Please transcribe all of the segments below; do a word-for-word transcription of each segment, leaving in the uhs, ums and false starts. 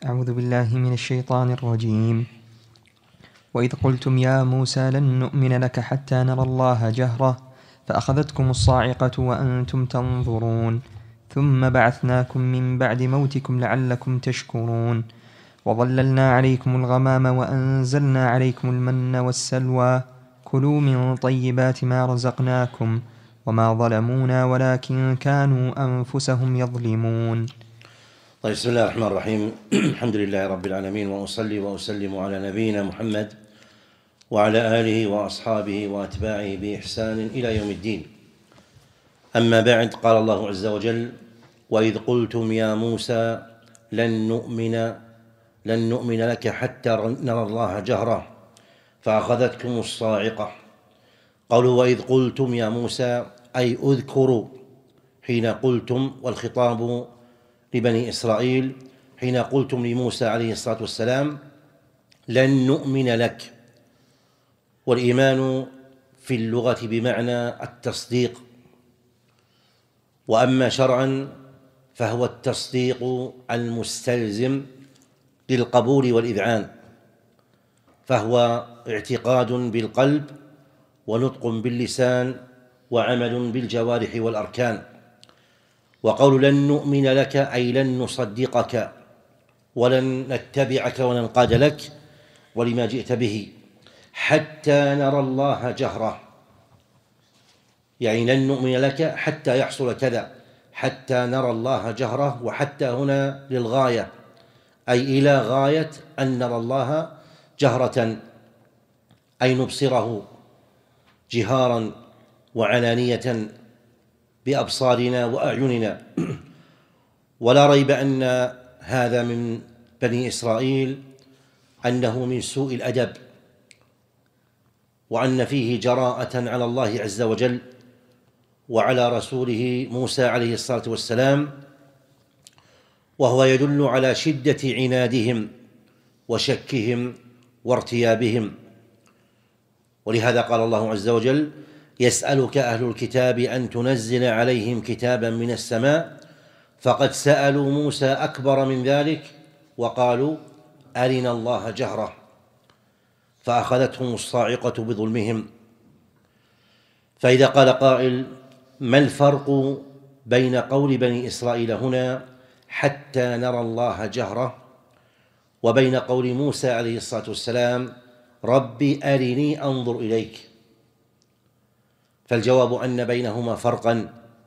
أعوذ بالله من الشيطان الرجيم. وإذ قلتم يا موسى لن نؤمن لك حتى نرى الله جهرة فأخذتكم الصاعقة وأنتم تنظرون ثم بعثناكم من بعد موتكم لعلكم تشكرون وظللنا عليكم الغمام وأنزلنا عليكم المن والسلوى كلوا من طيبات ما رزقناكم وما ظلمونا ولكن كانوا أنفسهم يظلمون. طيب، بسم الله الرحمن الرحيم. الحمد لله رب العالمين، وأصلي وأسلم على نبينا محمد وعلى آله وأصحابه وأتباعه بإحسان إلى يوم الدين. أما بعد، قال الله عز وجل: وإذ قلتم يا موسى لن نؤمن لن نؤمن لك حتى نرى الله جهرة فأخذتكم الصاعقة. قالوا وإذ قلتم يا موسى أي اذكروا حين قلتم، والخطاب لبني إسرائيل حين قلتم لموسى عليه الصلاة والسلام لن نؤمن لك. والإيمان في اللغة بمعنى التصديق، وأما شرعا فهو التصديق المستلزم للقبول والإذعان، فهو اعتقاد بالقلب ونطق باللسان وعمل بالجوارح والأركان. وقول لن نؤمن لك أي لن نصدقك ولن نتبعك وننقاد لك ولما جئت به حتى نرى الله جهرة، يعني لن نؤمن لك حتى يحصل كذا، حتى نرى الله جهرة. وحتى هنا للغاية، أي إلى غاية أن نرى الله جهرة، أي نبصره جهارا وعلانية بأبصارنا وأعيننا. ولا ريب أن هذا من بني إسرائيل أنه من سوء الأدب، وأن فيه جراءة على الله عز وجل وعلى رسوله موسى عليه الصلاة والسلام، وهو يدل على شدة عنادهم وشكهم وارتيابهم. ولهذا قال الله عز وجل: يسألك أهل الكتاب أن تنزل عليهم كتابا من السماء فقد سألوا موسى أكبر من ذلك وقالوا أرنا الله جهرة فأخذتهم الصاعقة بظلمهم. فإذا قال قائل: ما الفرق بين قول بني إسرائيل هنا حتى نرى الله جهرة وبين قول موسى عليه الصلاة والسلام ربي أرني أنظر إليك؟ فالجواب أن بينهما فرقا.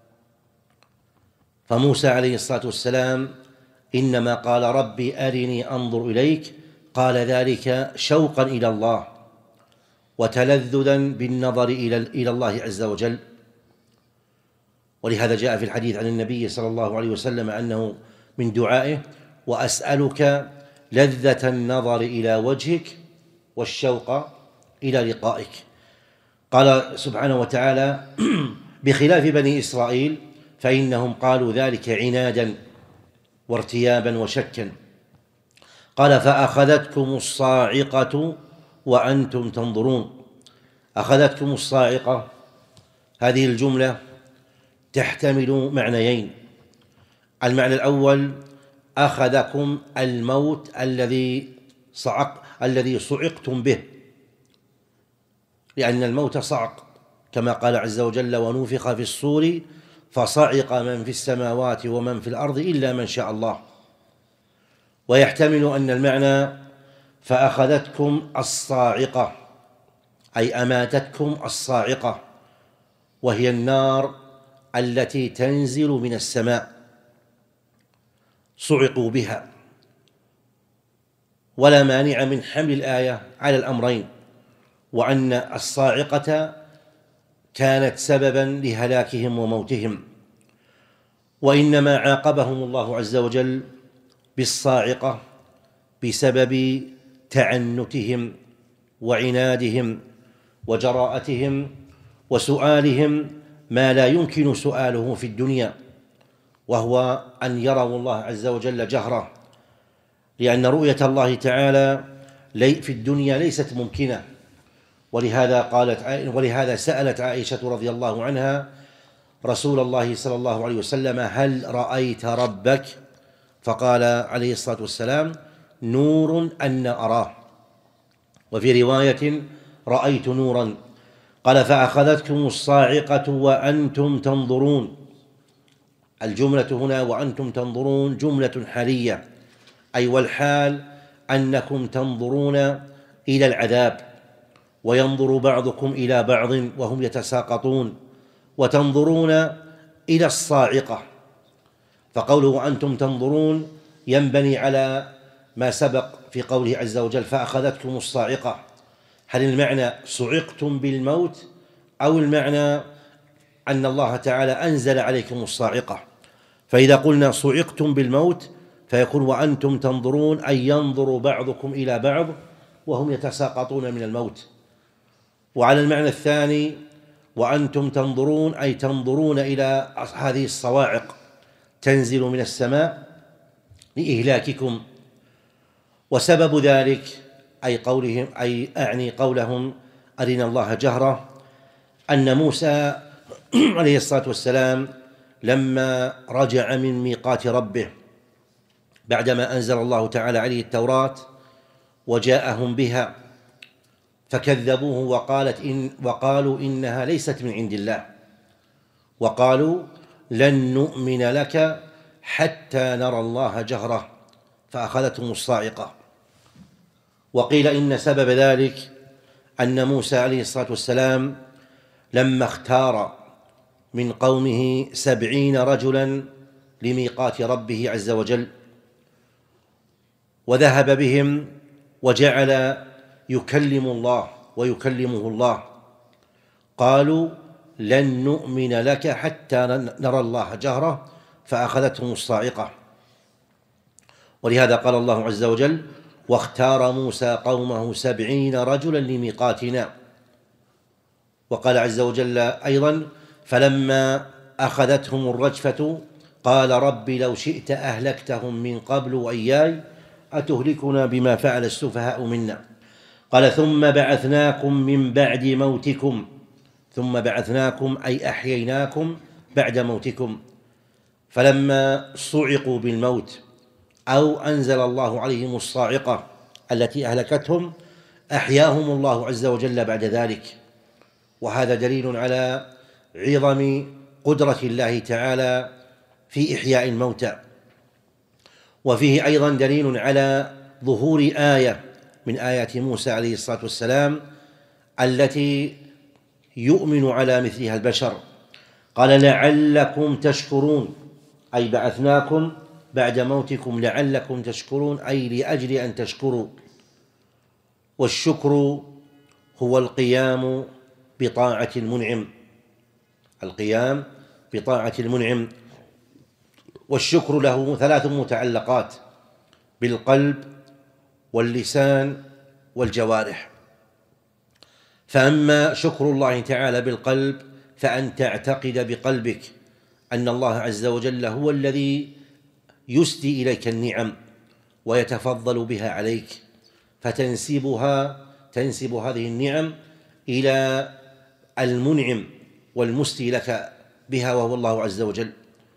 فموسى عليه الصلاة والسلام إنما قال ربي أرني أنظر إليك، قال ذلك شوقا إلى الله وتلذذا بالنظر إلى الله عز وجل. ولهذا جاء في الحديث عن النبي صلى الله عليه وسلم أنه من دعائه: وأسألك لذة النظر إلى وجهك والشوق إلى لقائك. قال سبحانه وتعالى: بخلاف بني إسرائيل فإنهم قالوا ذلك عنادا وارتيابا وشكا. قال: فأخذتكم الصاعقة وأنتم تنظرون. أخذتكم الصاعقة، هذه الجملة تحتمل معنيين. المعنى الأول: أخذكم الموت الذي صعق الذي صعقتم به، لأن الموت صعق، كما قال عز وجل: ونفخ في الصور فصعق من في السماوات ومن في الأرض إلا من شاء الله. ويحتمل أن المعنى: فأخذتكم الصاعقة أي أماتتكم الصاعقة، وهي النار التي تنزل من السماء، صعقوا بها. ولا مانع من حمل الآية على الأمرين، وأن الصاعقة كانت سببا لهلاكهم وموتهم، وإنما عاقبهم الله عز وجل بالصاعقة بسبب تعنتهم وعنادهم وجراءتهم وسؤالهم ما لا يمكن سؤاله في الدنيا، وهو أن يروا الله عز وجل جهرة، لأن رؤية الله تعالى في الدنيا ليست ممكنة. ولهذا قالت ولهذا سألت عائشة رضي الله عنها رسول الله صلى الله عليه وسلم: هل رأيت ربك؟ فقال عليه الصلاة والسلام: نور أن أراه. وفي رواية: رأيت نورا. قال: فأخذتكم الصاعقة وأنتم تنظرون. الجملة هنا وأنتم تنظرون جملة حالية، أي والحال أنكم تنظرون إلى العذاب، وينظر بعضكم إلى بعض وهم يتساقطون، وتنظرون إلى الصاعقة. فقوله وأنتم تنظرون ينبني على ما سبق في قوله عز وجل: فأخذتكم الصاعقة. هل المعنى صعقتم بالموت، أو المعنى أن الله تعالى أنزل عليكم الصاعقة؟ فإذا قلنا صعقتم بالموت فيكون وأنتم تنظرون، أي ينظر بعضكم إلى بعض وهم يتساقطون من الموت. وعلى المعنى الثاني وأنتم تنظرون، أي تنظرون إلى هذه الصواعق تنزل من السماء لإهلاككم. وسبب ذلك أي قولهم أي أعني قولهم أرنا الله جهرة، أن موسى عليه الصلاة والسلام لما رجع من ميقات ربه بعدما أنزل الله تعالى عليه التوراة وجاءهم بها، فكذبوه وقالت إن وقالوا إنها ليست من عند الله، وقالوا لن نؤمن لك حتى نرى الله جهرة، فأخذتهم الصاعقة. وقيل إن سبب ذلك أن موسى عليه الصلاة والسلام لما اختار من قومه سبعين رجلا لميقات ربه عز وجل، وذهب بهم وجعل يكلم الله ويكلمه الله، قالوا لن نؤمن لك حتى نرى الله جهرة، فأخذتهم الصاعقة. ولهذا قال الله عز وجل: واختار موسى قومه سبعين رجلا لميقاتنا. وقال عز وجل أيضا: فلما أخذتهم الرجفة قال رب لو شئت أهلكتهم من قبل وإياي أتهلكنا بما فعل السفهاء منا. قال: ثم بعثناكم من بعد موتكم، ثم بعثناكم أي أحييناكم بعد موتكم. فلما صعقوا بالموت أو أنزل الله عليهم الصاعقة التي أهلكتهم أحياهم الله عز وجل بعد ذلك. وهذا دليل على عظم قدرة الله تعالى في إحياء الموتى. وفيه أيضا دليل على ظهور آية من آيات موسى عليه الصلاة والسلام التي يؤمن على مثلها البشر. قال: لعلكم تشكرون، أي بعثناكم بعد موتكم لعلكم تشكرون، أي لأجل أن تشكروا. والشكر هو القيام بطاعة المنعم، القيام بطاعة المنعم. والشكر له ثلاث متعلقات: بالقلب واللسان والجوارح. فأما شكر الله تعالى بالقلب فأن تعتقد بقلبك أن الله عز وجل هو الذي يسدي إليك النعم ويتفضل بها عليك، فتنسبها تنسب هذه النعم إلى المنعم والمسدي لك بها وهو الله عز وجل.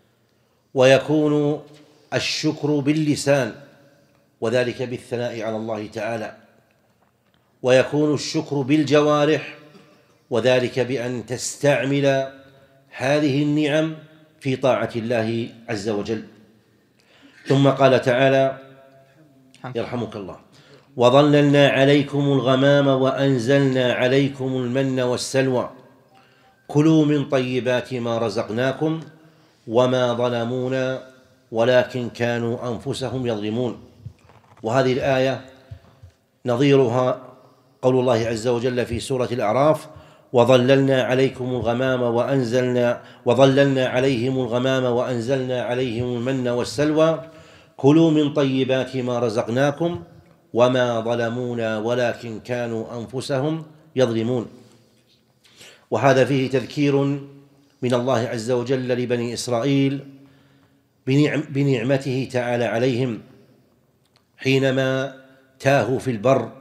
ويكون الشكر باللسان وذلك بالثناء على الله تعالى، ويكون الشكر بالجوارح وذلك بأن تستعمل هذه النعم في طاعة الله عز وجل. ثم قال تعالى: يرحمك الله: وظللنا عليكم الغمام وأنزلنا عليكم المن والسلوى كلوا من طيبات ما رزقناكم وما ظلمونا ولكن كانوا أنفسهم يظلمون. وهذه الآية نظيرها قول الله عز وجل في سورة الأعراف: وظللنا عليكم الغمام وأنزلنا وظللنا عليهم الغمام وأنزلنا عليهم المن والسلوى كلوا من طيبات ما رزقناكم وما ظلمونا ولكن كانوا أنفسهم يظلمون. وهذا فيه تذكير من الله عز وجل لبني إسرائيل بنعم بنعمته تعالى عليهم حينما تاهوا في البر،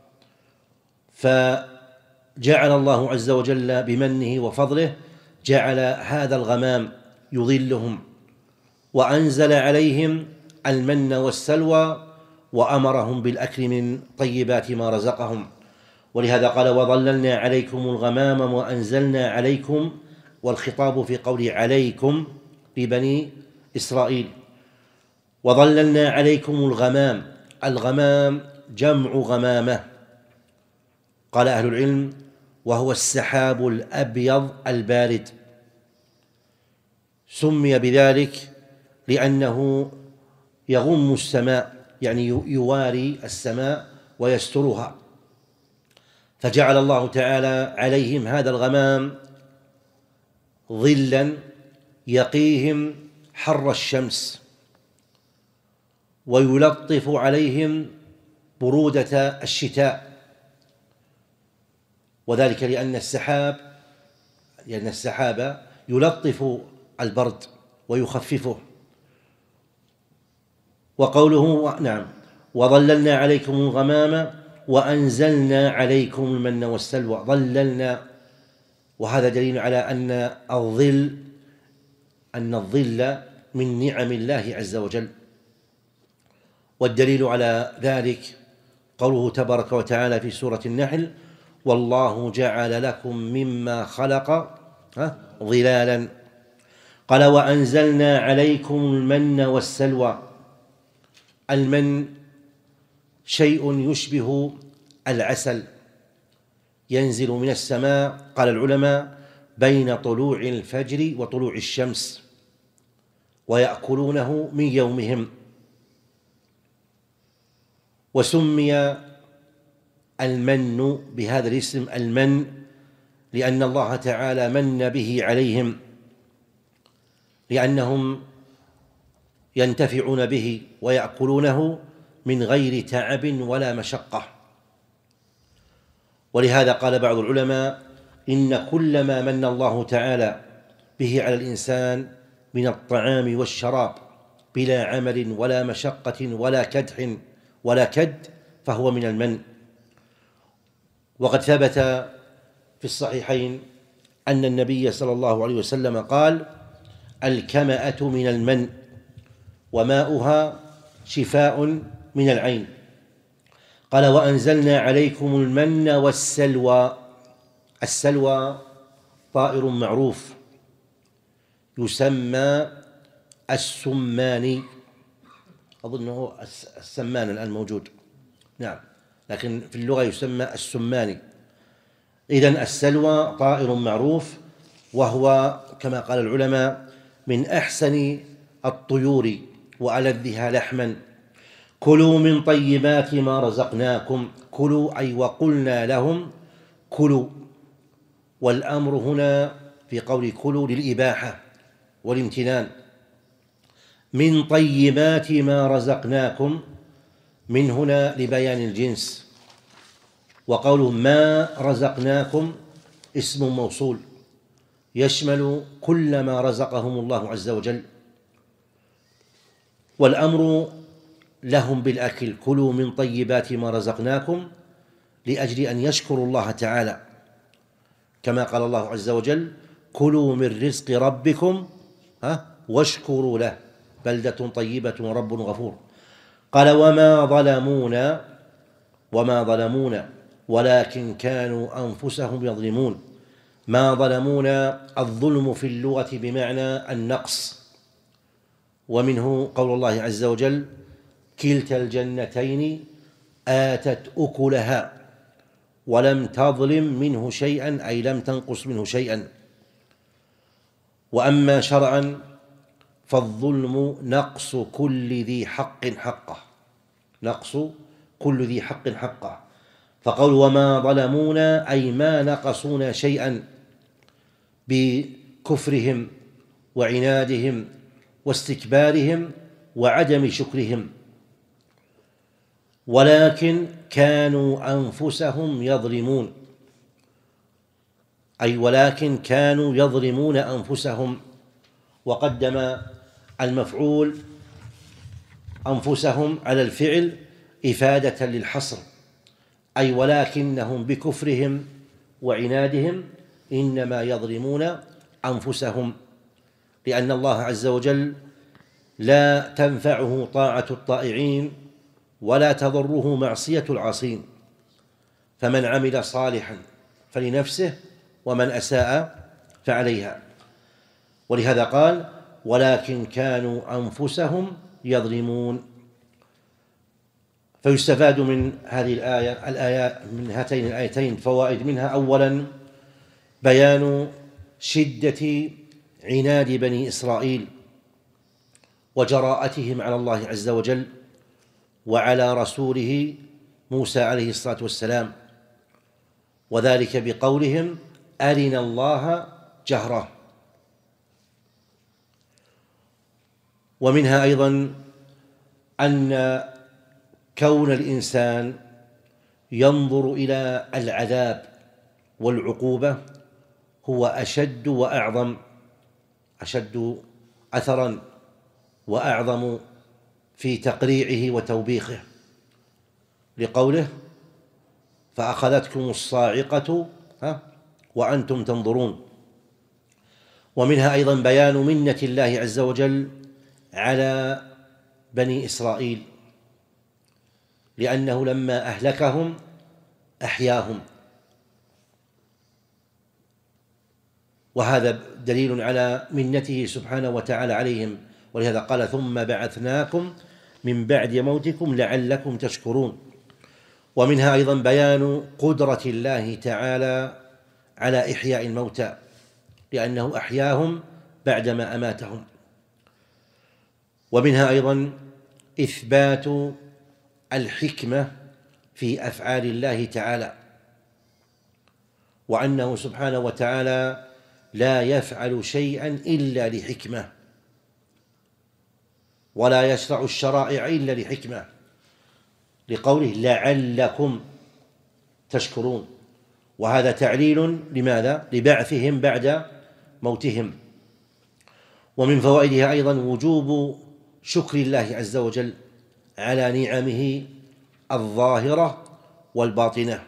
فجعل الله عز وجل بمنه وفضله جعل هذا الغمام يظلهم، وأنزل عليهم المن والسلوى وأمرهم بالأكل من طيبات ما رزقهم. ولهذا قال وظللنا عليكم الغمام وأنزلنا عليكم، والخطاب في قول عليكم لبني إسرائيل. وظللنا عليكم الغمام، الغمام جمع غمامة، قال أهل العلم وهو السحاب الأبيض البارد، سمي بذلك لأنه يغم السماء، يعني يواري السماء ويسترها، فجعل الله تعالى عليهم هذا الغمام ظلا يقيهم حر الشمس ويلطف عليهم برودة الشتاء، وذلك لأن السحاب لأن السحاب يلطف البرد ويخففه. وقوله نعم وظللنا عليكم الغمام وأنزلنا عليكم المن والسلوى، ظللنا، وهذا دليل على أن الظل أن الظل من نعم الله عز وجل. والدليل على ذلك قوله تبارك وتعالى في سورة النحل والله جعل لكم مما خلق ظلالا. قال وأنزلنا عليكم المن والسلوى. المن شيء يشبه العسل ينزل من السماء، قال العلماء بين طلوع الفجر وطلوع الشمس، ويأكلونه من يومهم. وسمي المن بهذا الاسم المن لأن الله تعالى من به عليهم، لأنهم ينتفعون به ويأكلونه من غير تعب ولا مشقة. ولهذا قال بعض العلماء إن كل ما من الله تعالى به على الإنسان من الطعام والشراب بلا عمل ولا مشقة ولا كدح ولا كد فهو من المن. وقد ثبت في الصحيحين أن النبي صلى الله عليه وسلم قال الكمأة من المن وماؤها شفاء من العين. قال وأنزلنا عليكم المن والسلوى. السلوى طائر معروف يسمى السماني، أظنه السمان الآن موجود، نعم، لكن في اللغة يسمى السماني. إذن السلوى طائر معروف، وهو كما قال العلماء من أحسن الطيور وألذها لحما. كلوا من طيبات ما رزقناكم. كلوا أي وقلنا لهم كلوا، والأمر هنا في قول كلوا للإباحة والامتنان. من طيبات ما رزقناكم، من هنا لبيان الجنس. وقوله ما رزقناكم اسم موصول يشمل كل ما رزقهم الله عز وجل، والأمر لهم بالأكل. كلوا من طيبات ما رزقناكم لأجل أن يشكروا الله تعالى، كما قال الله عز وجل كلوا من رزق ربكم واشكروا له بلدة طيبة ورب غفور. قال وما ظلمونا وما ظلمونا ولكن كانوا أنفسهم يظلمون. ما ظلمونا الظلم في اللغة بمعنى النقص، ومنه قول الله عز وجل كلتا الجنتين آتت أكلها ولم تظلم منه شيئا، أي لم تنقص منه شيئا. وأما شرعا فالظلم نقص كل ذي حق حقه، نقص كل ذي حق حقه. فقول وما ظلمونا أي ما نقصونا شيئا بكفرهم وعنادهم واستكبارهم وعدم شكرهم، ولكن كانوا أنفسهم يظلمون، أي ولكن كانوا يظلمون أنفسهم. وقدم المفعول أنفسهم على الفعل إفادة للحصر، أي ولكنهم بكفرهم وعنادهم إنما يظلمون أنفسهم، لأن الله عز وجل لا تنفعه طاعة الطائعين ولا تضره معصية العاصين، فمن عمل صالحا فلنفسه ومن أساء فعليها. ولهذا قال ولكن كانوا أنفسهم يظلمون. فيستفاد من هذه الآية الآيات من هاتين الآيتين فوائد، منها أولا بيان شدة عناد بني إسرائيل وجراءتهم على الله عز وجل وعلى رسوله موسى عليه الصلاة والسلام، وذلك بقولهم أرنا الله جهرة. ومنها أيضا أن كون الإنسان ينظر إلى العذاب والعقوبة هو أشد وأعظم أشد أثراً وأعظم في تقريعه وتوبيخه، لقوله فأخذتكم الصاعقة وأنتم تنظرون. ومنها أيضا بيان منة الله عز وجل على بني إسرائيل، لأنه لما أهلكهم أحياهم، وهذا دليل على منته سبحانه وتعالى عليهم. ولهذا قال ثم بعثناكم من بعد موتكم لعلكم تشكرون. ومنها أيضا بيان قدرة الله تعالى على إحياء الموتى، لأنه أحياهم بعدما أماتهم. ومنها أيضا إثبات الحكمة في أفعال الله تعالى، وأنه سبحانه وتعالى لا يفعل شيئا إلا لحكمة، ولا يشرع الشرائع إلا لحكمة، لقوله لعلكم تشكرون. وهذا تعليل لماذا؟ لبعثهم بعد موتهم. ومن فوائدها أيضا وجوب شكر الله عز وجل على نعمه الظاهرة والباطنة.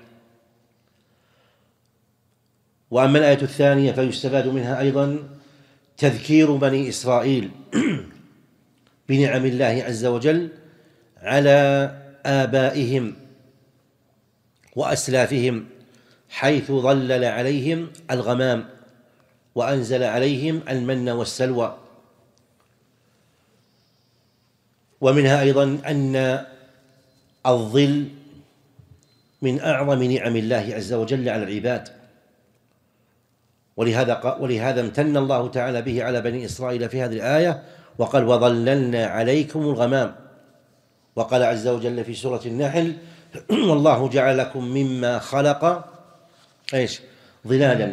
وأما الآية الثانية فيستفاد منها أيضا تذكير بني إسرائيل بنعم الله عز وجل على آبائهم وأسلافهم، حيث ظلل عليهم الغمام وأنزل عليهم المن والسلوى. ومنها أيضا أن الظل من أعظم نعم الله عز وجل على العباد، ولهذا ولهذا امتن الله تعالى به على بني إسرائيل في هذه الآية وقال وظللنا عليكم الغمام. وقال عز وجل في سورة النحل والله جعل لكم مما خلق ايش ظلالا.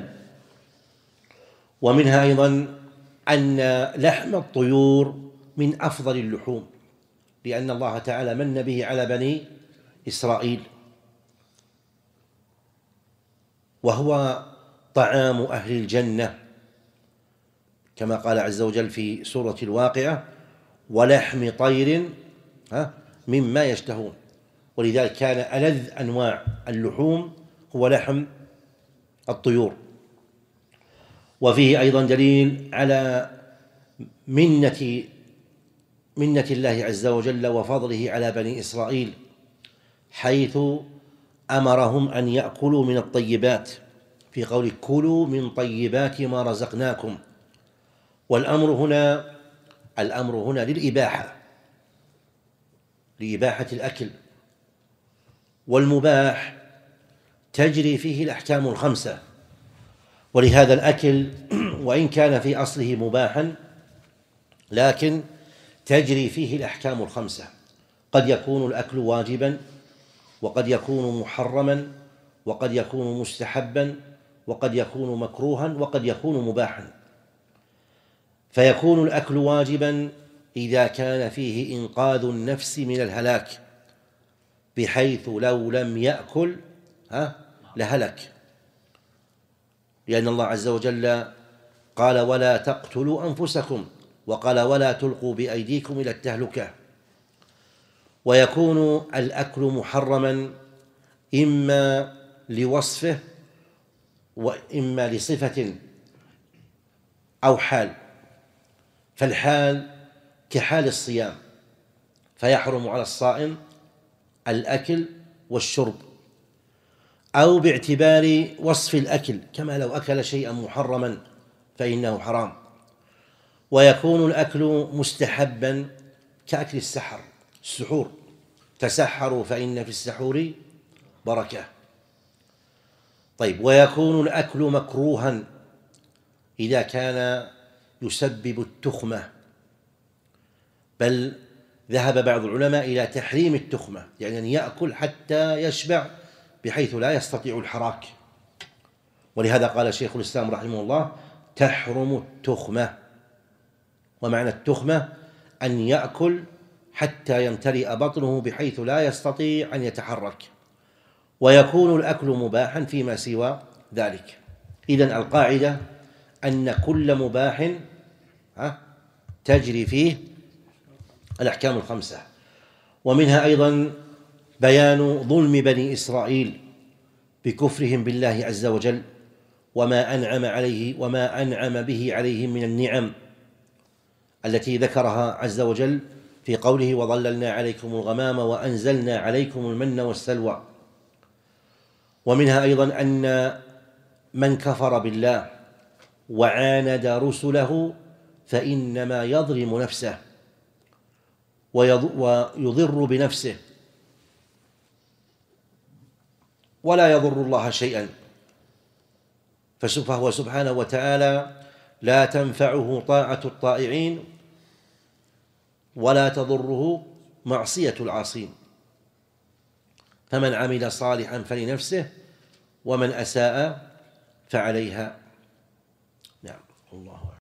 ومنها أيضا أن لحم الطيور من أفضل اللحوم، لأن الله تعالى من به على بني إسرائيل، وهو طعام أهل الجنة، كما قال عز وجل في سورة الواقعة ولحم طير مما يشتهون. ولذلك كان ألذ أنواع اللحوم هو لحم الطيور. وفيه أيضا دليل على منة منة الله عز وجل وفضله على بني إسرائيل، حيث أمرهم أن يأكلوا من الطيبات في قول كلوا من طيبات ما رزقناكم. والأمر هنا الأمر هنا للإباحة، لإباحة الأكل، والمباح تجري فيه الأحكام الخمسة. ولهذا الأكل وإن كان في أصله مباحا لكن تجري فيه الأحكام الخمسة، قد يكون الأكل واجبا، وقد يكون محرما، وقد يكون مستحبا، وقد يكون مكروها، وقد يكون مباحا. فيكون الأكل واجبا إذا كان فيه إنقاذ النفس من الهلاك، بحيث لو لم يأكل ها لهلك، لأن الله عز وجل قال ولا تقتلوا أنفسكم، وقال ولا تلقوا بأيديكم إلى التهلكة. ويكون الأكل محرما إما لوصفه وإما لصفة أو حال. فالحال كحال الصيام، فيحرم على الصائم الأكل والشرب، أو باعتبار وصف الأكل، كما لو أكل شيئا محرما فإنه حرام. ويكون الأكل مستحبا كأكل السحر، السحور، تسحروا فإن في السحور بركة. طيب، ويكون الأكل مكروها إذا كان يسبب التخمة، بل ذهب بعض العلماء إلى تحريم التخمة، يعني أن يأكل حتى يشبع بحيث لا يستطيع الحراك. ولهذا قال شيخ الإسلام رحمه الله: تحرم التخمة. ومعنى التخمة أن يأكل حتى يمتلئ بطنه بحيث لا يستطيع أن يتحرك. ويكون الأكل مباحا فيما سوى ذلك. إذن القاعدة أن كل مباح تجري فيه الأحكام الخمسة. ومنها أيضا بيان ظلم بني إسرائيل بكفرهم بالله عز وجل وما أنعم عليه وما أنعم به عليهم من النعم التي ذكرها عز وجل في قوله: وظللنا عليكم الغمام وأنزلنا عليكم المن والسلوى. ومنها أيضا أن من كفر بالله وعاند رسله فإنما يظلم نفسه ويضر بنفسه ولا يضر الله شيئا، فهو سبحانه وتعالى لا تنفعه طاعة الطائعين ولا تضره معصية العاصين. فمن عمل صالحا فلنفسه ومن أساء فعليها.